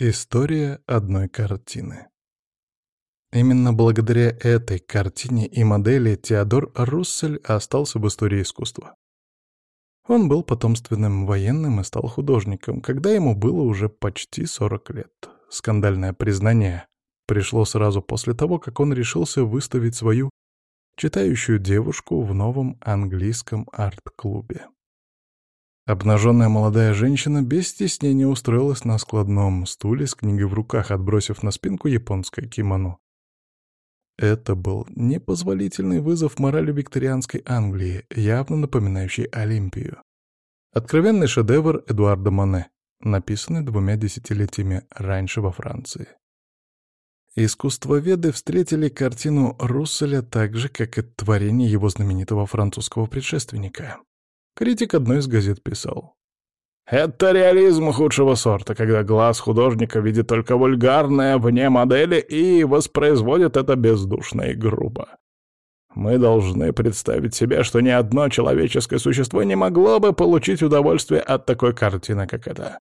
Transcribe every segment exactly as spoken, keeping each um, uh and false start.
История одной картины. Именно благодаря этой картине и модели Теодор Руссель остался в истории искусства. Он был потомственным военным и стал художником, когда ему было уже почти сорок лет. Скандальное признание пришло сразу после того, как он решился выставить свою читающую девушку в новом английском арт-клубе. Обнаженная молодая женщина без стеснения устроилась на складном стуле с книгой в руках, отбросив на спинку японское кимоно. Это был непозволительный вызов морали викторианской Англии, явно напоминающий Олимпию. Откровенный шедевр Эдуарда Моне, написанный двумя десятилетиями раньше во Франции. Искусствоведы встретили картину Русселя так же, как и творение его знаменитого французского предшественника. Критик одной из газет писал: «Это реализм худшего сорта, когда глаз художника видит только вульгарное вне модели и воспроизводит это бездушно и грубо. Мы должны представить себе, что ни одно человеческое существо не могло бы получить удовольствие от такой картины, как эта.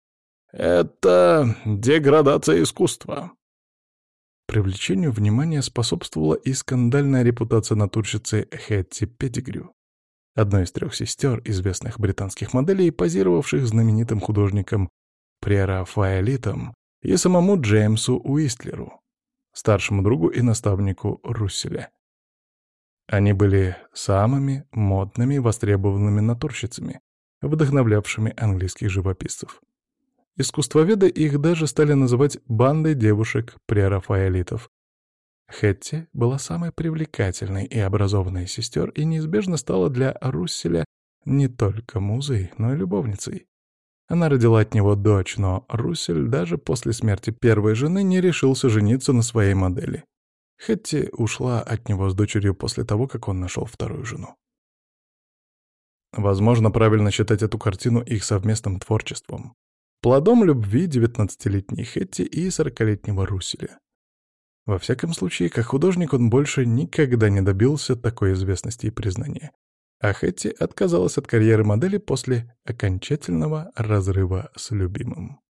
Это деградация искусства». Привлечению внимания способствовала и скандальная репутация натурщицы Хэтти Петтигрю, одной из трех сестер известных британских моделей, позировавших знаменитым художником Прерафаэлитом и самому Джеймсу Уистлеру, старшему другу и наставнику Русселя. Они были самыми модными и востребованными натурщицами, вдохновлявшими английских живописцев. Искусствоведы их даже стали называть бандой девушек-прерафаэлитов. Хэтти была самой привлекательной и образованной из сестер и неизбежно стала для Русселя не только музой, но и любовницей. Она родила от него дочь, но Руссель даже после смерти первой жены не решился жениться на своей модели. Хэтти ушла от него с дочерью после того, как он нашел вторую жену. Возможно, правильно считать эту картину их совместным творчеством, плодом любви девятнадцатилетней Хэтти и сорокалетнего Русселя. Во всяком случае, как художник он больше никогда не добился такой известности и признания, а Хэтти отказалась от карьеры модели после окончательного разрыва с любимым.